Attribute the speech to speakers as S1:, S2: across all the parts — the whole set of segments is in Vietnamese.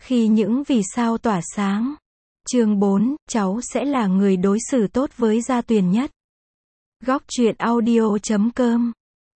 S1: Khi những vì sao tỏa sáng. Chương 4, cháu sẽ là người đối xử tốt với Gia Tuyền nhất. Góc truyện audio.com.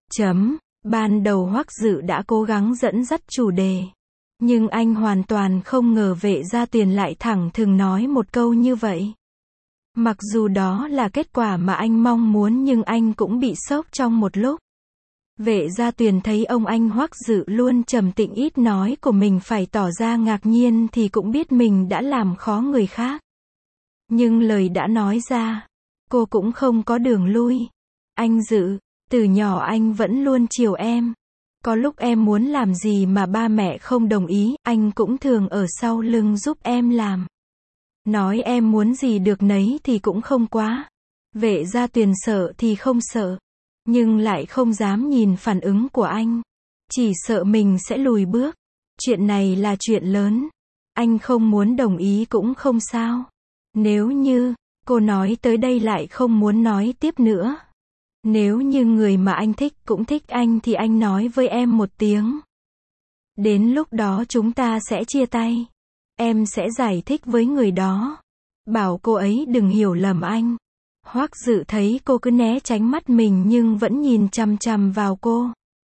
S1: Ban đầu Hoắc Dự đã cố gắng dẫn dắt chủ đề. Nhưng anh hoàn toàn không ngờ Vệ Gia Tuyền lại thẳng thừng nói một câu như vậy. Mặc dù đó là kết quả mà anh mong muốn nhưng anh cũng bị sốc trong một lúc. Vệ Gia Tuyền thấy ông anh Hoắc Dự luôn trầm tĩnh ít nói của mình phải tỏ ra ngạc nhiên thì cũng biết mình đã làm khó người khác. Nhưng lời đã nói ra, cô cũng không có đường lui. Anh Dự, từ nhỏ anh vẫn luôn chiều em. Có lúc em muốn làm gì mà ba mẹ không đồng ý, anh cũng thường ở sau lưng giúp em làm. Nói em muốn gì được nấy thì cũng không quá. Vệ Gia Tuyền sợ thì không sợ, nhưng lại không dám nhìn phản ứng của anh. Chỉ sợ mình sẽ lùi bước. Chuyện này là chuyện lớn. Anh không muốn đồng ý cũng không sao. Nếu như, cô nói tới đây lại không muốn nói tiếp nữa. Nếu như người mà anh thích cũng thích anh thì anh nói với em một tiếng. Đến lúc đó chúng ta sẽ chia tay. Em sẽ giải thích với người đó. Bảo cô ấy đừng hiểu lầm anh. Hoắc Dự thấy cô cứ né tránh mắt mình nhưng vẫn nhìn chằm chằm vào cô.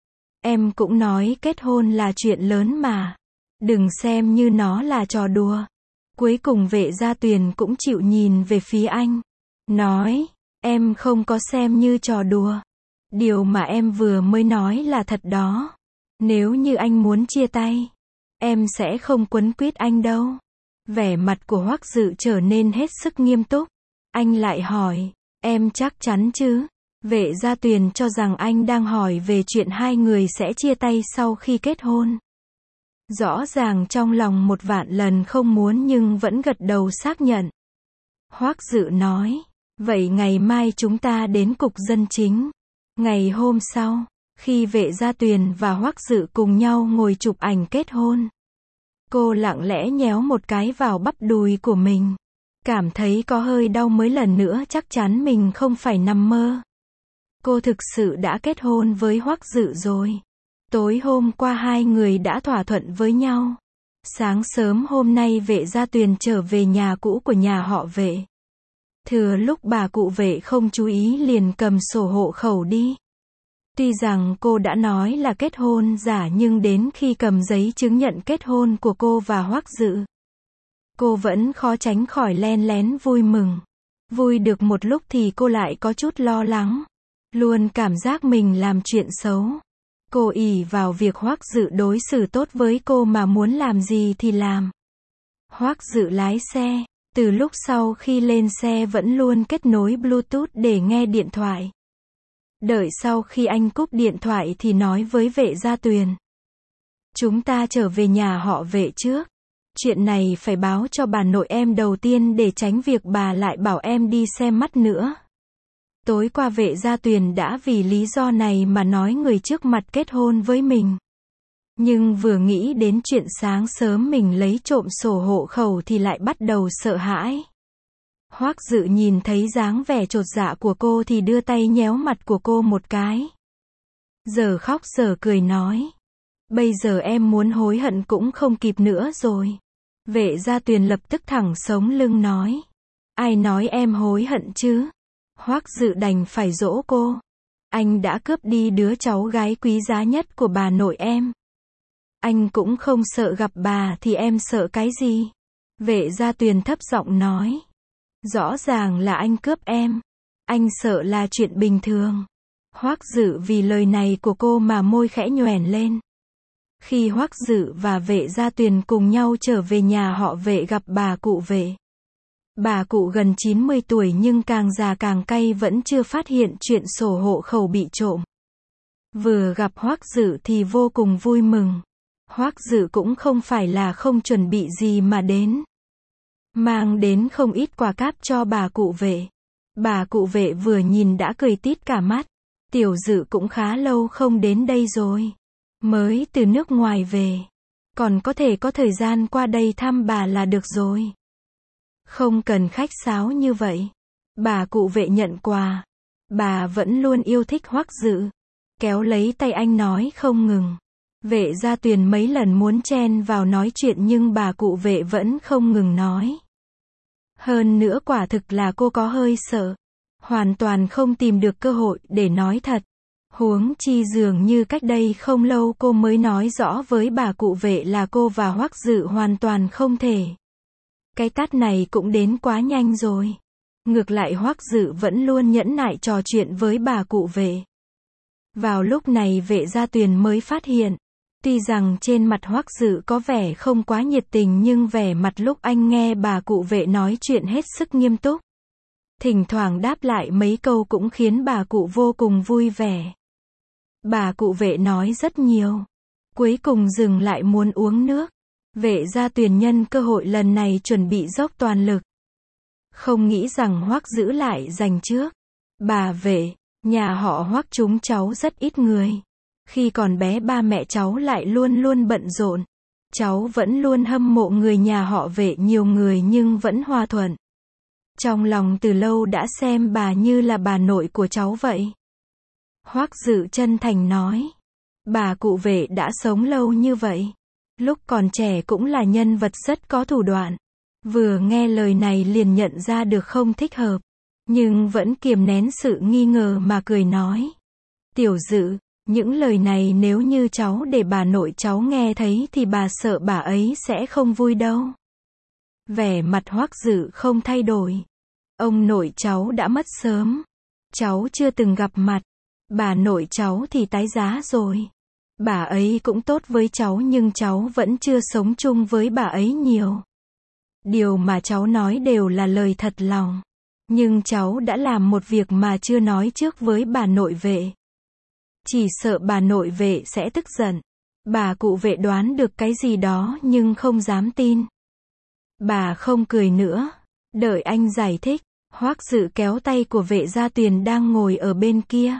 S1: Em cũng nói kết hôn là chuyện lớn mà. Đừng xem như nó là trò đùa. Cuối cùng Vệ Gia Tuyền cũng chịu nhìn về phía anh. Nói, em không có xem như trò đùa. Điều mà em vừa mới nói là thật đó. Nếu như anh muốn chia tay, em sẽ không quấn quýt anh đâu. Vẻ mặt của Hoắc Dự trở nên hết sức nghiêm túc. Anh lại hỏi, em chắc chắn chứ? Vệ Gia Tuyền cho rằng anh đang hỏi về chuyện hai người sẽ chia tay sau khi kết hôn. Rõ ràng trong lòng một vạn lần không muốn nhưng vẫn gật đầu xác nhận. Hoắc Dự nói, vậy ngày mai chúng ta đến cục dân chính. Ngày hôm sau, khi Vệ Gia Tuyền và Hoắc Dự cùng nhau ngồi chụp ảnh kết hôn, cô lặng lẽ nhéo một cái vào bắp đùi của mình. Cảm thấy có hơi đau mới lần nữa chắc chắn mình không phải nằm mơ. Cô thực sự đã kết hôn với Hoắc Dự rồi. Tối hôm qua hai người đã thỏa thuận với nhau. Sáng sớm hôm nay Vệ Gia Tuyền trở về nhà cũ của nhà họ Vệ. Thừa lúc bà cụ Vệ không chú ý liền cầm sổ hộ khẩu đi. Tuy rằng cô đã nói là kết hôn giả nhưng đến khi cầm giấy chứng nhận kết hôn của cô và Hoắc Dự, cô vẫn khó tránh khỏi len lén vui mừng. Vui được một lúc thì cô lại có chút lo lắng. Luôn cảm giác mình làm chuyện xấu. Cô ỷ vào việc Hoắc Dự đối xử tốt với cô mà muốn làm gì thì làm. Hoắc Dự lái xe. Từ lúc sau khi lên xe vẫn luôn kết nối Bluetooth để nghe điện thoại. Đợi sau khi anh cúp điện thoại thì nói với Vệ Gia Tuyền. Chúng ta trở về nhà họ Vệ trước. Chuyện này phải báo cho bà nội em đầu tiên để tránh việc bà lại bảo em đi xem mắt nữa. Tối qua Vệ Gia Tuyền đã vì lý do này mà nói người trước mặt kết hôn với mình. Nhưng vừa nghĩ đến chuyện sáng sớm mình lấy trộm sổ hộ khẩu thì lại bắt đầu sợ hãi. Hoắc Dự nhìn thấy dáng vẻ chột dạ của cô thì đưa tay nhéo mặt của cô một cái. Giờ khóc giờ cười nói. Bây giờ em muốn hối hận cũng không kịp nữa rồi. Vệ Gia Tuyền lập tức thẳng sống lưng nói. Ai nói em hối hận chứ? Hoắc Dự đành phải dỗ cô. Anh đã cướp đi đứa cháu gái quý giá nhất của bà nội em. Anh cũng không sợ gặp bà thì em sợ cái gì? Vệ Gia Tuyền thấp giọng nói. Rõ ràng là anh cướp em. Anh sợ là chuyện bình thường. Hoắc Dự vì lời này của cô mà môi khẽ nhoẻn lên. Khi Hoắc Dự và Vệ Gia Tuyền cùng nhau trở về nhà họ Vệ gặp bà cụ Vệ. Bà cụ gần 90 tuổi nhưng càng già càng cay vẫn chưa phát hiện chuyện sổ hộ khẩu bị trộm. Vừa gặp Hoắc Dự thì vô cùng vui mừng. Hoắc Dự cũng không phải là không chuẩn bị gì mà đến. Mang đến không ít quà cáp cho bà cụ Vệ. Bà cụ Vệ vừa nhìn đã cười tít cả mắt. Tiểu Dự cũng khá lâu không đến đây rồi. Mới từ nước ngoài về. Còn có thể có thời gian qua đây thăm bà là được rồi. Không cần khách sáo như vậy. Bà cụ Vệ nhận quà. Bà vẫn luôn yêu thích Hoắc Dự. Kéo lấy tay anh nói không ngừng. Vệ Gia Tuyền mấy lần muốn chen vào nói chuyện nhưng bà cụ vệ vẫn không ngừng nói. Hơn nữa quả thực là cô có hơi sợ. Hoàn toàn không tìm được cơ hội để nói thật. Huống chi dường như cách đây không lâu cô mới nói rõ với bà cụ vệ là cô và Hoắc Dự hoàn toàn không thể. Cái tát này cũng đến quá nhanh rồi. Ngược lại Hoắc Dự vẫn luôn nhẫn nại trò chuyện với bà cụ vệ. Vào lúc này Vệ Gia Tuyền mới phát hiện. Tuy rằng trên mặt Hoắc Dự có vẻ không quá nhiệt tình nhưng vẻ mặt lúc anh nghe bà cụ vệ nói chuyện hết sức nghiêm túc. Thỉnh thoảng đáp lại mấy câu cũng khiến bà cụ vô cùng vui vẻ. Bà cụ vệ nói rất nhiều. Cuối cùng dừng lại muốn uống nước. Vệ Gia Tuyền nhân cơ hội lần này chuẩn bị dốc toàn lực. Không nghĩ rằng Hoắc Dữ lại giành trước. Bà vệ, nhà họ Hoắc chúng cháu rất ít người. Khi còn bé ba mẹ cháu lại luôn luôn bận rộn. Cháu vẫn luôn hâm mộ người nhà họ Vệ nhiều người nhưng vẫn hòa thuận. Trong lòng từ lâu đã xem bà như là bà nội của cháu vậy. Hoắc Dự chân thành nói. Bà cụ Vệ đã sống lâu như vậy. Lúc còn trẻ cũng là nhân vật rất có thủ đoạn. Vừa nghe lời này liền nhận ra được không thích hợp. Nhưng vẫn kiềm nén sự nghi ngờ mà cười nói. Tiểu Dự, những lời này nếu như cháu để bà nội cháu nghe thấy thì bà sợ bà ấy sẽ không vui đâu. Vẻ mặt Hoắc Dự không thay đổi. Ông nội cháu đã mất sớm. Cháu chưa từng gặp mặt. Bà nội cháu thì tái giá rồi. Bà ấy cũng tốt với cháu nhưng cháu vẫn chưa sống chung với bà ấy nhiều. Điều mà cháu nói đều là lời thật lòng. Nhưng cháu đã làm một việc mà chưa nói trước với bà nội Vệ. Chỉ sợ bà nội Vệ sẽ tức giận. Bà cụ Vệ đoán được cái gì đó nhưng không dám tin. Bà không cười nữa. Đợi anh giải thích. Hoắc Dự kéo tay của Vệ Gia Tuyền đang ngồi ở bên kia.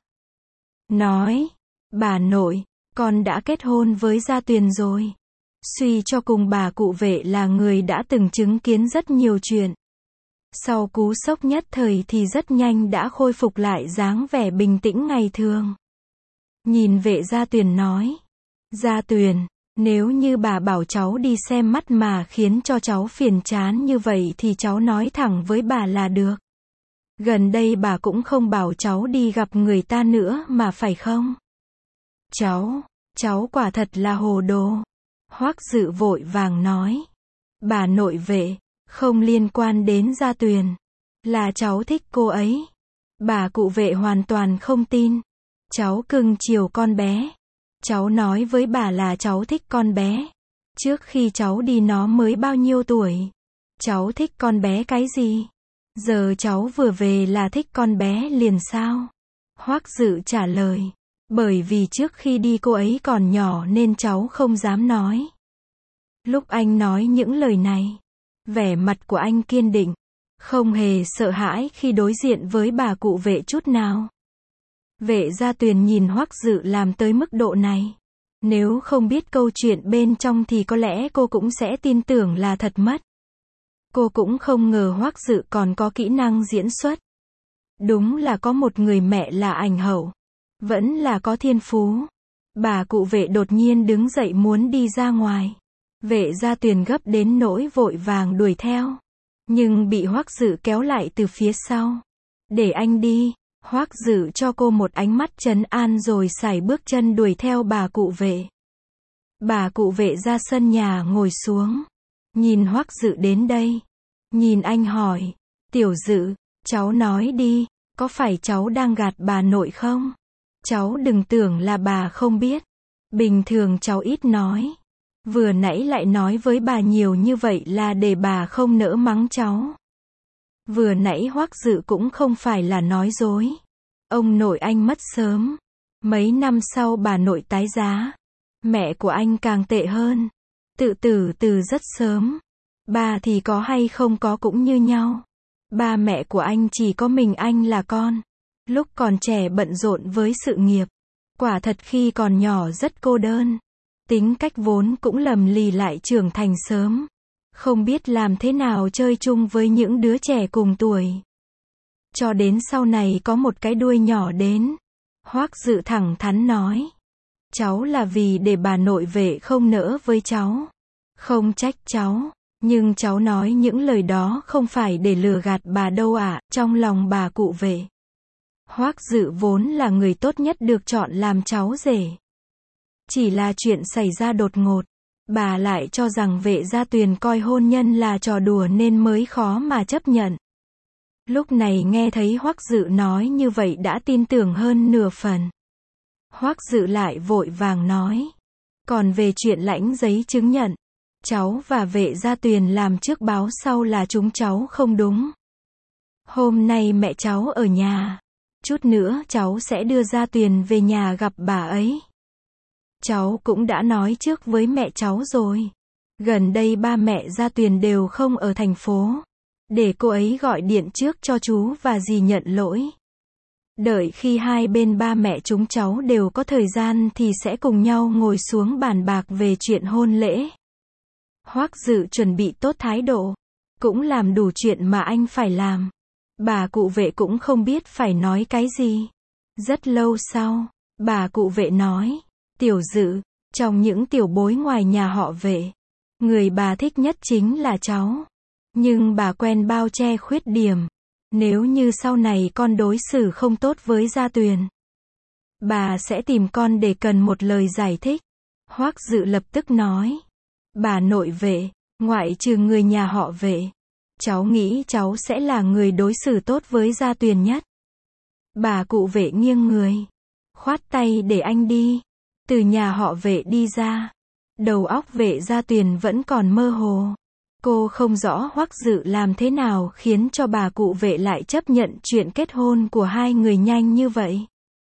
S1: Nói. Bà nội, con đã kết hôn với Gia Tuyền rồi. Suy cho cùng bà cụ Vệ là người đã từng chứng kiến rất nhiều chuyện. Sau cú sốc nhất thời thì rất nhanh đã khôi phục lại dáng vẻ bình tĩnh ngày thường. Nhìn Vệ Gia Tuyền nói. Gia Tuyền, nếu như bà bảo cháu đi xem mắt mà khiến cho cháu phiền chán như vậy thì cháu nói thẳng với bà là được. Gần đây bà cũng không bảo cháu đi gặp người ta nữa mà phải không? Cháu quả thật là hồ đồ. Hoắc Dự vội vàng nói. Bà nội Vệ, không liên quan đến Gia Tuyền. Là cháu thích cô ấy. Bà cụ Vệ hoàn toàn không tin. Cháu cưng chiều con bé. Cháu nói với bà là cháu thích con bé. Trước khi cháu đi nó mới bao nhiêu tuổi. Cháu thích con bé cái gì? Giờ cháu vừa về là thích con bé liền sao? Hoắc Dự trả lời. Bởi vì trước khi đi cô ấy còn nhỏ nên cháu không dám nói. Lúc anh nói những lời này, vẻ mặt của anh kiên định. Không hề sợ hãi khi đối diện với bà cụ Vệ chút nào. Vệ Gia Tuyền nhìn Hoắc Dự làm tới mức độ này. Nếu không biết câu chuyện bên trong thì có lẽ cô cũng sẽ tin tưởng là thật mất. Cô cũng không ngờ Hoắc Dự còn có kỹ năng diễn xuất. Đúng là có một người mẹ là ảnh hậu. Vẫn là có thiên phú. Bà cụ Vệ đột nhiên đứng dậy muốn đi ra ngoài. Vệ Gia Tuyền gấp đến nỗi vội vàng đuổi theo. Nhưng bị Hoắc Dự kéo lại từ phía sau. Để anh đi. Hoắc Dự cho cô một ánh mắt trấn an rồi sải bước chân đuổi theo bà cụ Vệ. Bà cụ Vệ ra sân nhà ngồi xuống. Nhìn Hoắc Dự đến đây. Nhìn anh hỏi. Tiểu Dự, cháu nói đi, có phải cháu đang gạt bà nội không? Cháu đừng tưởng là bà không biết. Bình thường cháu ít nói. Vừa nãy lại nói với bà nhiều như vậy là để bà không nỡ mắng cháu. Vừa nãy Hoắc Dự cũng không phải là nói dối. Ông nội anh mất sớm. Mấy năm sau bà nội tái giá. Mẹ của anh càng tệ hơn. Tự tử từ rất sớm. Ba thì có hay không có cũng như nhau. Ba mẹ của anh chỉ có mình anh là con. Lúc còn trẻ bận rộn với sự nghiệp. Quả thật khi còn nhỏ rất cô đơn. Tính cách vốn cũng lầm lì lại trưởng thành sớm. Không biết làm thế nào chơi chung với những đứa trẻ cùng tuổi. Cho đến sau này có một cái đuôi nhỏ đến. Hoắc Dự thẳng thắn nói. Cháu là vì để bà nội vệ không nỡ với cháu. Không trách cháu. Nhưng cháu nói những lời đó không phải để lừa gạt bà đâu ạ. Trong lòng bà cụ vệ, Hoắc Dự vốn là người tốt nhất được chọn làm cháu rể. Chỉ là chuyện xảy ra đột ngột. Bà lại cho rằng Vệ Gia Tuyền coi hôn nhân là trò đùa nên mới khó mà chấp nhận. Lúc này nghe thấy Hoắc Dự nói như vậy đã tin tưởng hơn nửa phần. Hoắc Dự lại vội vàng nói. Còn về chuyện lãnh giấy chứng nhận, cháu và Vệ Gia Tuyền làm trước báo sau là chúng cháu không đúng. Hôm nay mẹ cháu ở nhà. Chút nữa cháu sẽ đưa Gia Tuyền về nhà gặp bà ấy. Cháu cũng đã nói trước với mẹ cháu rồi. Gần đây ba mẹ Gia Tuyền đều không ở thành phố. Để cô ấy gọi điện trước cho chú và dì nhận lỗi. Đợi khi hai bên ba mẹ chúng cháu đều có thời gian thì sẽ cùng nhau ngồi xuống bàn bạc về chuyện hôn lễ. Hoắc Dự chuẩn bị tốt thái độ. Cũng làm đủ chuyện mà anh phải làm. Bà cụ vệ cũng không biết phải nói cái gì. Rất lâu sau, bà cụ vệ nói. Tiểu Dự, trong những tiểu bối ngoài nhà họ Vệ, người bà thích nhất chính là cháu. Nhưng bà quen bao che khuyết điểm. Nếu như sau này con đối xử không tốt với Gia Tuyền, bà sẽ tìm con để cần một lời giải thích. Hoắc Dự lập tức nói. Bà nội Vệ, ngoại trừ người nhà họ Vệ, cháu nghĩ cháu sẽ là người đối xử tốt với Gia Tuyền nhất. Bà cụ Vệ nghiêng người, khoát tay để anh đi. Từ nhà họ Vệ đi ra, đầu óc Vệ Gia Tuyền vẫn còn mơ hồ. Cô không rõ Hoắc Dự làm thế nào khiến cho bà cụ Vệ lại chấp nhận chuyện kết hôn của hai người nhanh như vậy.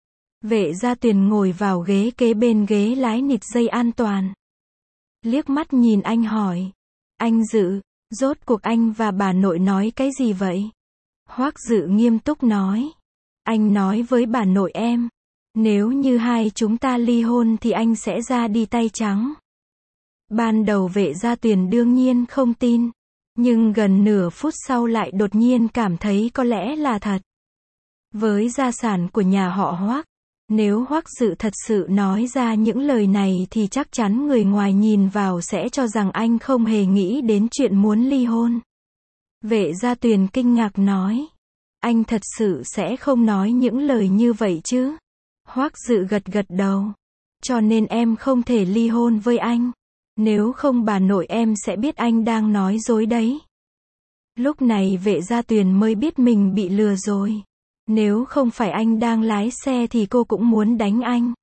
S1: Vệ Gia Tuyền ngồi vào ghế kế bên ghế lái nịt dây an toàn. Liếc mắt nhìn anh hỏi. Anh Dự, rốt cuộc anh và bà nội nói cái gì vậy? Hoắc Dự nghiêm túc nói. Anh nói với bà nội em. Nếu như hai chúng ta ly hôn thì anh sẽ ra đi tay trắng. Ban đầu Vệ Gia Tuyền đương nhiên không tin. Nhưng gần nửa phút sau lại đột nhiên cảm thấy có lẽ là thật. Với gia sản của nhà họ Hoắc, nếu Hoắc Dự thật sự nói ra những lời này thì chắc chắn người ngoài nhìn vào sẽ cho rằng anh không hề nghĩ đến chuyện muốn ly hôn. Vệ Gia Tuyền kinh ngạc nói. Anh thật sự sẽ không nói những lời như vậy chứ? Hoắc Dự gật gật đầu. Cho nên em không thể ly hôn với anh. Nếu không bà nội em sẽ biết anh đang nói dối đấy. Lúc này Vệ Gia Tuyền mới biết mình bị lừa rồi. Nếu không phải anh đang lái xe thì cô cũng muốn đánh anh.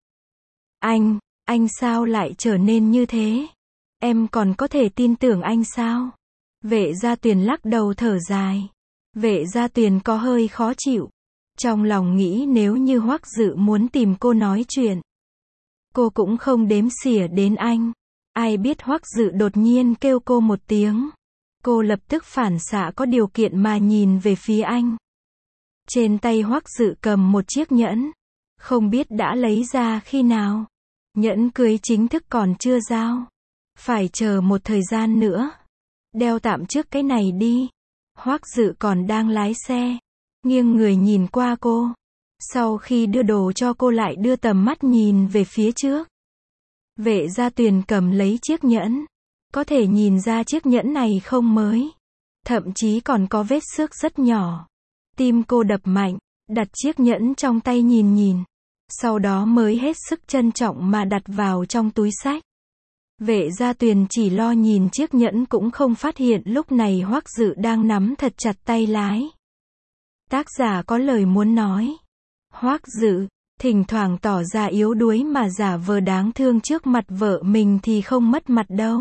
S1: Anh sao lại trở nên như thế? Em còn có thể tin tưởng anh sao? Vệ Gia Tuyền lắc đầu thở dài. Vệ Gia Tuyền có hơi khó chịu. Trong lòng nghĩ nếu như Hoắc Dự muốn tìm cô nói chuyện, cô cũng không đếm xỉa đến anh. Ai biết Hoắc Dự đột nhiên kêu cô một tiếng. Cô lập tức phản xạ có điều kiện mà nhìn về phía anh. Trên tay Hoắc Dự cầm một chiếc nhẫn. Không biết đã lấy ra khi nào. Nhẫn cưới chính thức còn chưa giao. Phải chờ một thời gian nữa. Đeo tạm trước cái này đi. Hoắc Dự còn đang lái xe. Nghiêng người nhìn qua cô. Sau khi đưa đồ cho cô lại đưa tầm mắt nhìn về phía trước. Vệ Gia Tuyền cầm lấy chiếc nhẫn. Có thể nhìn ra chiếc nhẫn này không mới. Thậm chí còn có vết xước rất nhỏ. Tim cô đập mạnh, đặt chiếc nhẫn trong tay nhìn. Sau đó mới hết sức trân trọng mà đặt vào trong túi xách. Vệ Gia Tuyền chỉ lo nhìn chiếc nhẫn cũng không phát hiện lúc này Hoắc Dự đang nắm thật chặt tay lái. Tác giả có lời muốn nói. Hoắc Dự, thỉnh thoảng tỏ ra yếu đuối mà giả vờ đáng thương trước mặt vợ mình thì không mất mặt đâu.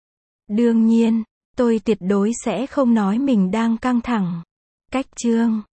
S1: Đương nhiên, tôi tuyệt đối sẽ không nói mình đang căng thẳng. Cách chương